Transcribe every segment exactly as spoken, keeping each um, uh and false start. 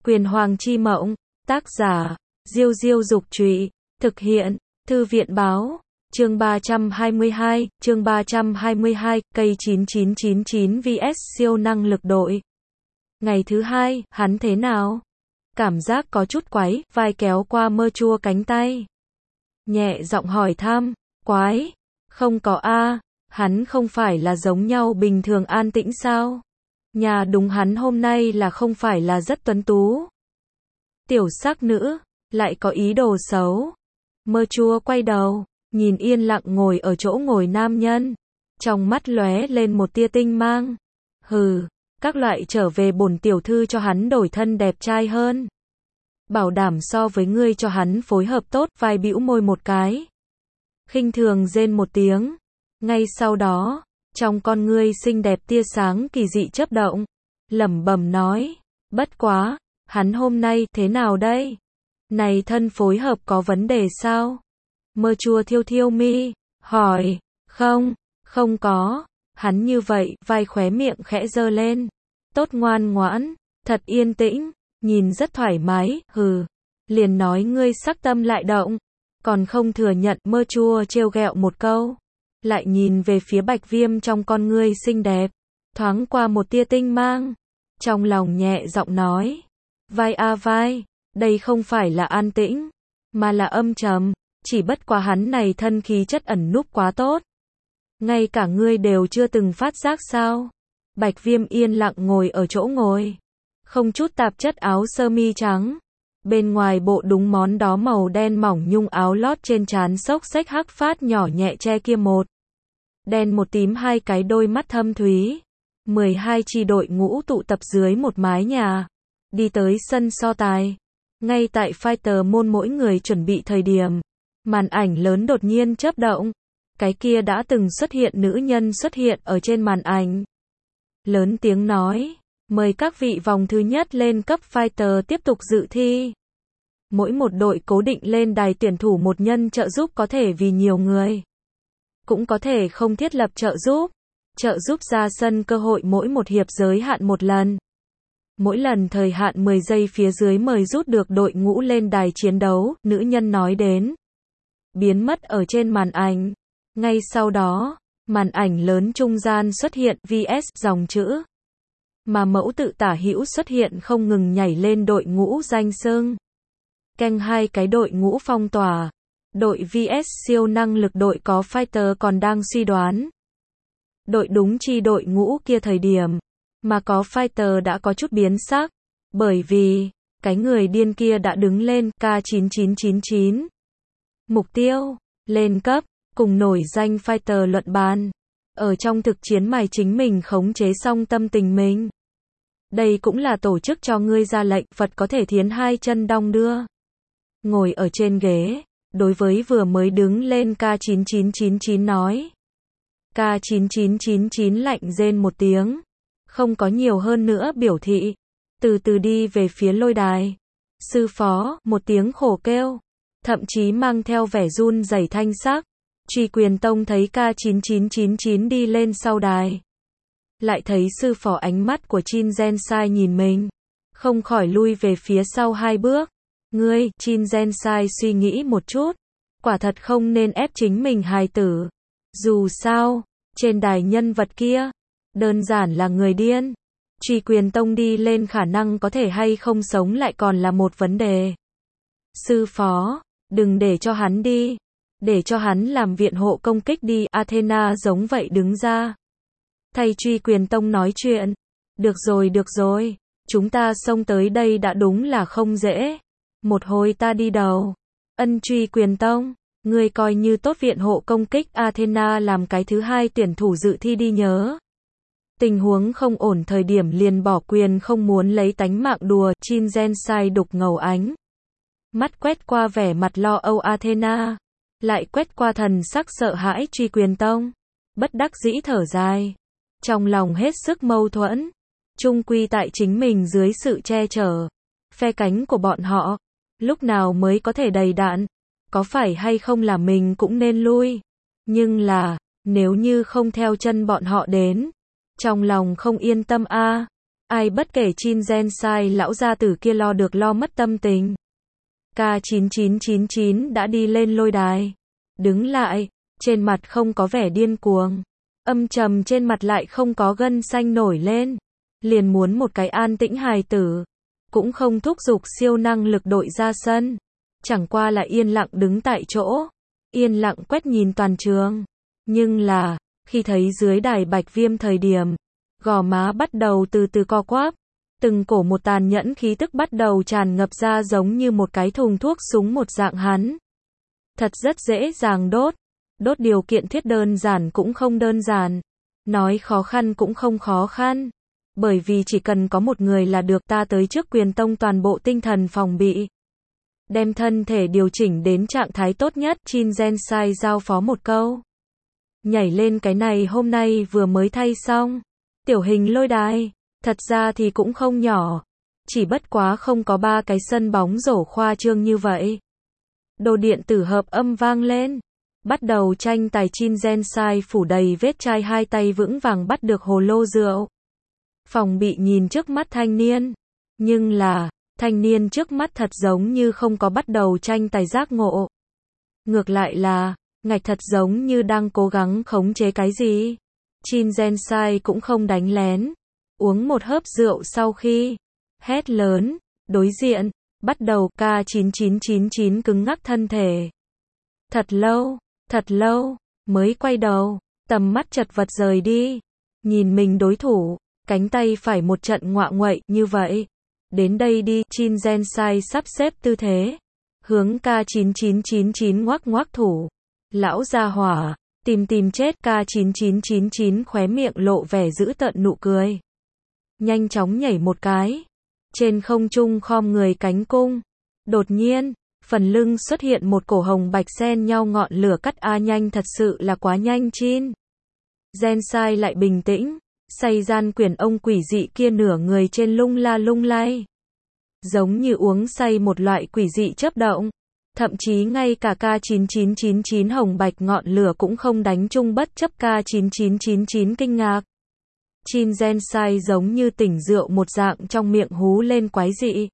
Quyền Hoàng Chi Mộng, tác giả, Diêu Diêu Dục Trụy, thực hiện, Thư viện Báo, chương ba trăm hai mươi hai, chương ba trăm hai mươi hai, cây chín chín chín chín vs siêu năng lực đội. Ngày thứ hai, hắn thế nào? Cảm giác có chút quái, vai kéo qua mơ chua cánh tay. Nhẹ giọng hỏi thăm, quái, không có a, hắn không phải là giống nhau bình thường an tĩnh sao? Nhà đúng hắn hôm nay là không phải là rất tuấn tú. Tiểu sắc nữ, lại có ý đồ xấu. Mơ chua quay đầu, nhìn yên lặng ngồi ở chỗ ngồi nam nhân. Trong mắt lóe lên một tia tinh mang. Hừ, các loại trở về bổn tiểu thư cho hắn đổi thân đẹp trai hơn. Bảo đảm so với ngươi cho hắn phối hợp tốt, vai bĩu môi một cái. Khinh thường rên một tiếng. Ngay sau đó, trong con ngươi xinh đẹp tia sáng kỳ dị chớp động. Lẩm bẩm nói, bất quá, hắn hôm nay thế nào đây? Này thân phối hợp có vấn đề sao? Mơ chua thiêu thiêu mi, hỏi, không, không có. Hắn như vậy, vai khóe miệng khẽ giơ lên. Tốt ngoan ngoãn, thật yên tĩnh, nhìn rất thoải mái, hừ. Liền nói ngươi sắc tâm lại động, còn không thừa nhận. Mơ chua trêu ghẹo một câu. Lại nhìn về phía Bạch Viêm trong con ngươi xinh đẹp, thoáng qua một tia tinh mang. Trong lòng nhẹ giọng nói, vai a vai, đây không phải là an tĩnh, mà là âm trầm, chỉ bất quá hắn này thân khí chất ẩn núp quá tốt. Ngay cả ngươi đều chưa từng phát giác sao? Bạch Viêm yên lặng ngồi ở chỗ ngồi, không chút tạp chất áo sơ mi trắng. Bên ngoài bộ đúng món đó màu đen mỏng nhung áo lót trên trán xốc xếch hắc phát nhỏ nhẹ che kia một. Đen một tím hai cái đôi mắt thâm thúy. mười hai chi đội ngũ tụ tập dưới một mái nhà. Đi tới sân so tài. Ngay tại fighter môn mỗi người chuẩn bị thời điểm. Màn ảnh lớn đột nhiên chớp động. Cái kia đã từng xuất hiện nữ nhân xuất hiện ở trên màn ảnh. Lớn tiếng nói, mời các vị vòng thứ nhất lên cấp fighter tiếp tục dự thi. Mỗi một đội cố định lên đài tuyển thủ một nhân trợ giúp, có thể vì nhiều người, cũng có thể không thiết lập trợ giúp. Trợ giúp ra sân cơ hội mỗi một hiệp giới hạn một lần. Mỗi lần thời hạn mười giây, phía dưới mời rút được đội ngũ lên đài chiến đấu, nữ nhân nói đến. Biến mất ở trên màn ảnh. Ngay sau đó, màn ảnh lớn trung gian xuất hiện vs dòng chữ. Mà mẫu tự tả hữu xuất hiện không ngừng nhảy lên đội ngũ danh xưng. Canh hai cái đội ngũ phong tỏa. Đội vs siêu năng lực đội có fighter còn đang suy đoán. Đội đúng chi đội ngũ kia thời điểm, mà có fighter đã có chút biến sắc. Bởi vì, cái người điên kia đã đứng lên K chín chín chín chín. Mục tiêu, lên cấp, cùng nổi danh fighter luận bàn. Ở trong thực chiến mài chính mình khống chế xong tâm tình mình. Đây cũng là tổ chức cho ngươi ra lệnh, Phật có thể thiến hai chân đong đưa. Ngồi ở trên ghế, đối với vừa mới đứng lên K chín chín chín chín nói. K chín chín chín chín lạnh rên một tiếng. Không có nhiều hơn nữa biểu thị. Từ từ đi về phía lôi đài. Sư phó, một tiếng khổ kêu. Thậm chí mang theo vẻ run rẩy thanh sắc. Truy Quyền Tông thấy K chín chín chín chín đi lên sau đài. Lại thấy sư phó ánh mắt của Chin Gensai nhìn mình. Không khỏi lui về phía sau hai bước. Ngươi, Chin Gensai suy nghĩ một chút. Quả thật không nên ép chính mình hài tử. Dù sao, trên đài nhân vật kia, đơn giản là người điên. Truy Quyền Tông đi lên khả năng có thể hay không sống lại còn là một vấn đề. Sư phó, đừng để cho hắn đi. Để cho hắn làm viện hộ công kích đi. Athena giống vậy đứng ra. Thay Truy Quyền Tông nói chuyện. Được rồi được rồi, chúng ta xông tới đây đã đúng là không dễ. Một hồi ta đi đầu. Ân Truy Quyền Tông, ngươi coi như tốt viện hộ công kích. Athena làm cái thứ hai tuyển thủ dự thi đi nhớ. Tình huống không ổn thời điểm liền bỏ quyền, không muốn lấy tánh mạng đùa. Chin Gensai đục ngầu ánh mắt quét qua vẻ mặt lo âu Athena, lại quét qua thần sắc sợ hãi Truy Quyền Tông. Bất đắc dĩ thở dài, trong lòng hết sức mâu thuẫn. Chung quy tại chính mình dưới sự che chở, phe cánh của bọn họ, lúc nào mới có thể đầy đạn? Có phải hay không là mình cũng nên lui? Nhưng là, nếu như không theo chân bọn họ đến, trong lòng không yên tâm a. Ai bất kể Chin Gen Sai lão gia tử kia lo được lo mất tâm tình. K chín chín chín chín đã đi lên lôi đài. Đứng lại, trên mặt không có vẻ điên cuồng. Âm trầm trên mặt lại không có gân xanh nổi lên. Liền muốn một cái an tĩnh hài tử. Cũng không thúc giục siêu năng lực đội ra sân. Chẳng qua là yên lặng đứng tại chỗ. Yên lặng quét nhìn toàn trường. Nhưng là, khi thấy dưới đài Bạch Viêm thời điểm, gò má bắt đầu từ từ co quắp. Từng cổ một tàn nhẫn khí tức bắt đầu tràn ngập ra giống như một cái thùng thuốc súng một dạng hắn. Thật rất dễ dàng đốt. Đốt điều kiện thiết đơn giản cũng không đơn giản. Nói khó khăn cũng không khó khăn. Bởi vì chỉ cần có một người là được, ta tới trước Quyền Tông toàn bộ tinh thần phòng bị. Đem thân thể điều chỉnh đến trạng thái tốt nhất, Chin Gen Sai giao phó một câu. Nhảy lên cái này hôm nay vừa mới thay xong. Tiểu hình lôi đài, thật ra thì cũng không nhỏ. Chỉ bất quá không có ba cái sân bóng rổ khoa trương như vậy. Đồ điện tử hợp âm vang lên. Bắt đầu tranh tài Chin Gen Sai phủ đầy vết chai hai tay vững vàng bắt được hồ lô rượu. Phòng bị nhìn trước mắt thanh niên. Nhưng là, thanh niên trước mắt thật giống như không có bắt đầu tranh tài giác ngộ. Ngược lại là, ngạch thật giống như đang cố gắng khống chế cái gì. Chin Gen Sai cũng không đánh lén. Uống một hớp rượu sau khi hét lớn, đối diện, bắt đầu K chín chín chín chín cứng ngắc thân thể. Thật lâu, thật lâu, mới quay đầu, tầm mắt chật vật rời đi. Nhìn mình đối thủ, cánh tay phải một trận ngoạ nguậy như vậy. Đến đây đi, Chin Gen Sai sắp xếp tư thế. Hướng K chín chín chín chín ngoắc ngoắc thủ. Lão gia hỏa, tìm tìm chết. K chín chín chín chín khóe miệng lộ vẻ dữ tợn nụ cười. Nhanh chóng nhảy một cái. Trên không trung khom người cánh cung. Đột nhiên, phần lưng xuất hiện một cổ hồng bạch xen nhau ngọn lửa cắt a nhanh thật sự là quá nhanh. Chin Gen Sai lại bình tĩnh. Say gian quyền ông quỷ dị kia nửa người trên lung la lung lay. Giống như uống say một loại quỷ dị chớp động. Thậm chí ngay cả K chín chín chín chín hồng bạch ngọn lửa cũng không đánh chung bất chấp K chín chín chín chín kinh ngạc. Chin Gen Sai giống như tỉnh rượu một dạng trong miệng hú lên quái dị.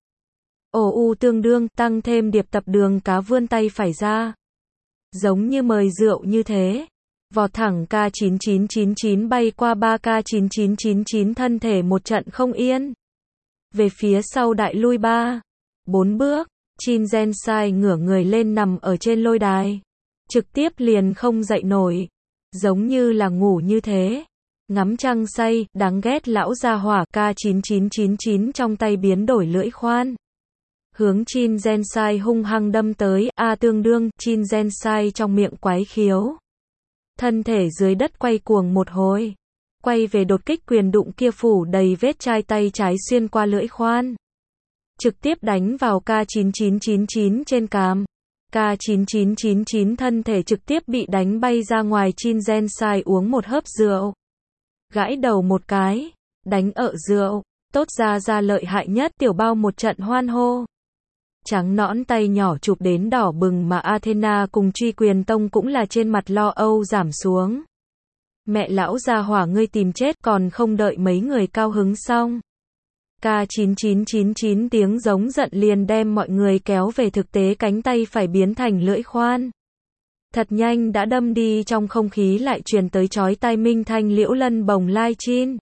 Ồ u tương đương, tăng thêm điệp tập đường cá vươn tay phải ra. Giống như mời rượu như thế. Vọt thẳng K chín chín chín chín bay qua ba K chín chín chín chín thân thể một trận không yên. Về phía sau đại lui ba, bốn bước, Chin Gen Sai ngửa người lên nằm ở trên lôi đài. Trực tiếp liền không dậy nổi. Giống như là ngủ như thế. Ngắm trăng say, đáng ghét lão gia hỏa. K chín chín chín chín trong tay biến đổi lưỡi khoan. Hướng Chin Gen Sai hung hăng đâm tới, a tương đương, Chin Gen Sai trong miệng quái khiếu. Thân thể dưới đất quay cuồng một hồi. Quay về đột kích quyền đụng kia phủ đầy vết chai tay trái xuyên qua lưỡi khoan. Trực tiếp đánh vào K chín chín chín chín trên cằm. K chín chín chín chín thân thể trực tiếp bị đánh bay ra ngoài. Chin Gen Sai uống một hớp rượu. Gãi đầu một cái. Đánh ợ rượu. Tốt ra ra lợi hại nhất. Tiểu bao một trận hoan hô. Trắng nõn tay nhỏ chụp đến đỏ bừng mà Athena cùng Truy Quyền Tông cũng là trên mặt lo âu giảm xuống. Mẹ lão gia hỏa ngươi tìm chết còn không đợi mấy người cao hứng xong. K chín chín chín chín tiếng giống giận liền đem mọi người kéo về thực tế cánh tay phải biến thành lưỡi khoan. Thật nhanh đã đâm đi trong không khí lại truyền tới chói tai minh thanh liễu lân bồng lai. Chin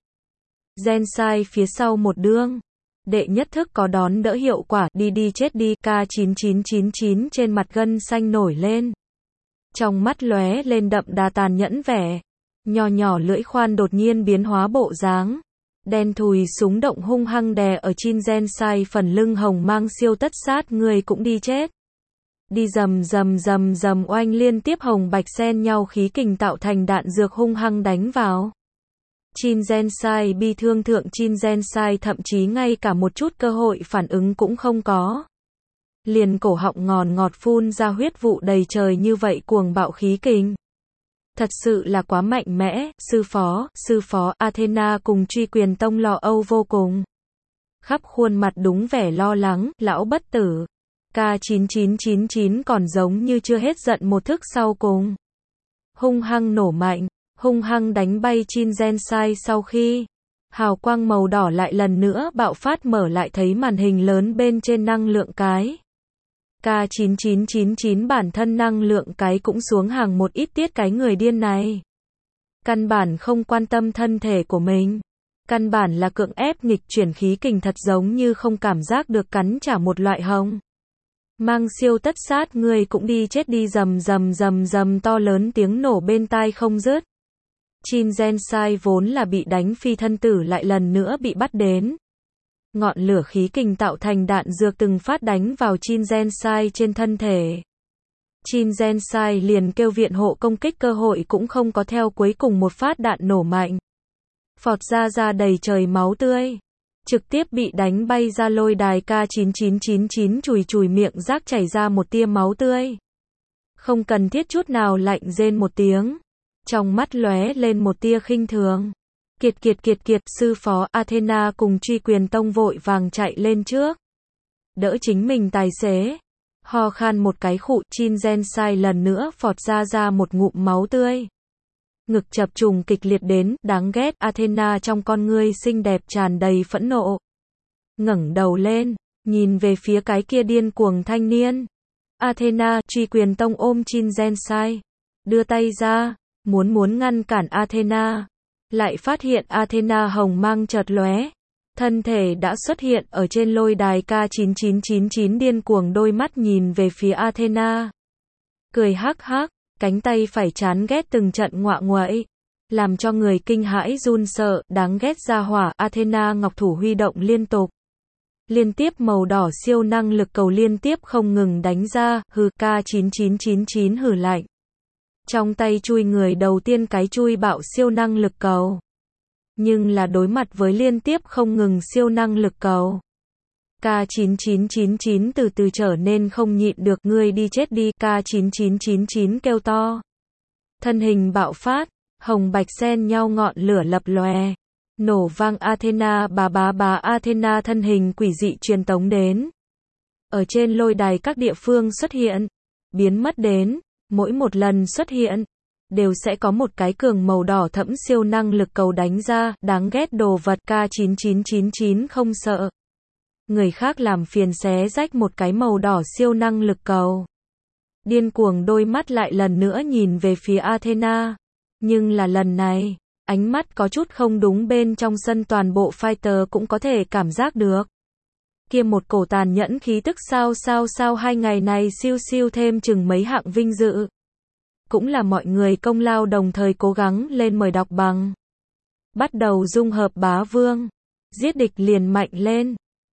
Gen Sai phía sau một đương. Đệ nhất thức có đón đỡ hiệu quả, đi đi chết đi. K chín chín chín chín trên mặt gân xanh nổi lên. Trong mắt lóe lên đậm đà tàn nhẫn vẻ. Nho nhỏ lưỡi khoan đột nhiên biến hóa bộ dáng. Đen thùi súng động hung hăng đè ở Chin Gen Sai phần lưng hồng mang siêu tất sát người cũng đi chết. Đi rầm rầm rầm rầm oanh liên tiếp hồng bạch xen nhau khí kình tạo thành đạn dược hung hăng đánh vào. Chin Gen Sai bi thương thượng. Chin Gen Sai thậm chí ngay cả một chút cơ hội phản ứng cũng không có. Liền cổ họng ngòn ngọt phun ra huyết vụ đầy trời như vậy cuồng bạo khí kình. Thật sự là quá mạnh mẽ. Sư phó, sư phó. Athena cùng Truy Quyền Tông lo âu vô cùng. Khắp khuôn mặt đúng vẻ lo lắng. Lão bất tử. K chín chín chín chín còn giống như chưa hết giận một thức sau cùng. Hung hăng nổ mạnh. Hung hăng đánh bay Chin Gen Sai sau khi Hào quang màu đỏ lại lần nữa bạo phát, mở lại thấy màn hình lớn bên trên năng lượng cái. K chín chín chín chín bản thân năng lượng cái cũng xuống hàng một ít tiết, cái người điên này. Căn bản không quan tâm thân thể của mình. Căn bản là cưỡng ép nghịch chuyển khí kình, thật giống như không cảm giác được cắn trả một loại hồng. Mang siêu tất sát, ngươi cũng đi chết đi, rầm rầm rầm rầm, to lớn tiếng nổ bên tai không dứt. Chin Gensai vốn là bị đánh phi thân tử lại lần nữa bị bắt đến. Ngọn lửa khí kình tạo thành đạn dược từng phát đánh vào Chin Gensai trên thân thể. Chin Gensai liền kêu viện hộ công kích, cơ hội cũng không có, theo cuối cùng một phát đạn nổ mạnh. Phọt ra ra đầy trời máu tươi. Trực tiếp bị đánh bay ra lôi đài. K chín chín chín chín chùi chùi miệng rác chảy ra một tia máu tươi. Không cần thiết chút nào, lạnh rên một tiếng. Trong mắt lóe lên một tia khinh thường. Kiệt kiệt kiệt kiệt, sư phó. Athena cùng Truy Quyền Tông vội vàng chạy lên trước. Đỡ chính mình tài xế. Ho khan một cái khụ, Chin Gensai lần nữa phọt ra ra một ngụm máu tươi. Ngực chập trùng kịch liệt đến, đáng ghét. Athena trong con ngươi xinh đẹp tràn đầy phẫn nộ. Ngẩng đầu lên, nhìn về phía cái kia điên cuồng thanh niên. Athena, Truy Quyền Tông ôm Chin Gensai. Đưa tay ra, muốn muốn ngăn cản Athena. Lại phát hiện Athena hồng mang chợt lóe. Thân thể đã xuất hiện ở trên lôi đài. K chín chín chín chín điên cuồng đôi mắt nhìn về phía Athena. Cười hắc hắc, cánh tay phải chán ghét từng trận ngoạ nguậy. Làm cho người kinh hãi run sợ, đáng ghét ra hỏa. Athena ngọc thủ huy động liên tục. Liên tiếp màu đỏ siêu năng lực cầu liên tiếp không ngừng đánh ra, hừ. K chín chín chín chín hừ lạnh. Trong tay chui người đầu tiên cái chui bạo siêu năng lực cầu. Nhưng là đối mặt với liên tiếp không ngừng siêu năng lực cầu. K chín chín chín chín từ từ trở nên không nhịn được, ngươi đi chết đi. K chín chín chín chín kêu to. Thân hình bạo phát, hồng bạch xen nhau ngọn lửa lập lòe. Nổ vang. Athena bà bá bá. Athena thân hình quỷ dị truyền tống đến. Ở trên lôi đài các địa phương xuất hiện, biến mất đến. Mỗi một lần xuất hiện, đều sẽ có một cái cường màu đỏ thẫm siêu năng lực cầu đánh ra, đáng ghét đồ vật. K chín chín chín chín không sợ. Người khác làm phiền xé rách một cái màu đỏ siêu năng lực cầu. Điên cuồng đôi mắt lại lần nữa nhìn về phía Athena. Nhưng là lần này, ánh mắt có chút không đúng, bên trong sân toàn bộ fighter cũng có thể cảm giác được. Kia một cổ tàn nhẫn khí tức, sao sao sao hai ngày này siêu siêu thêm chừng mấy hạng vinh dự. Cũng là mọi người công lao đồng thời cố gắng lên, mời đọc bằng. Bắt đầu dung hợp bá vương. Giết địch liền mạnh lên.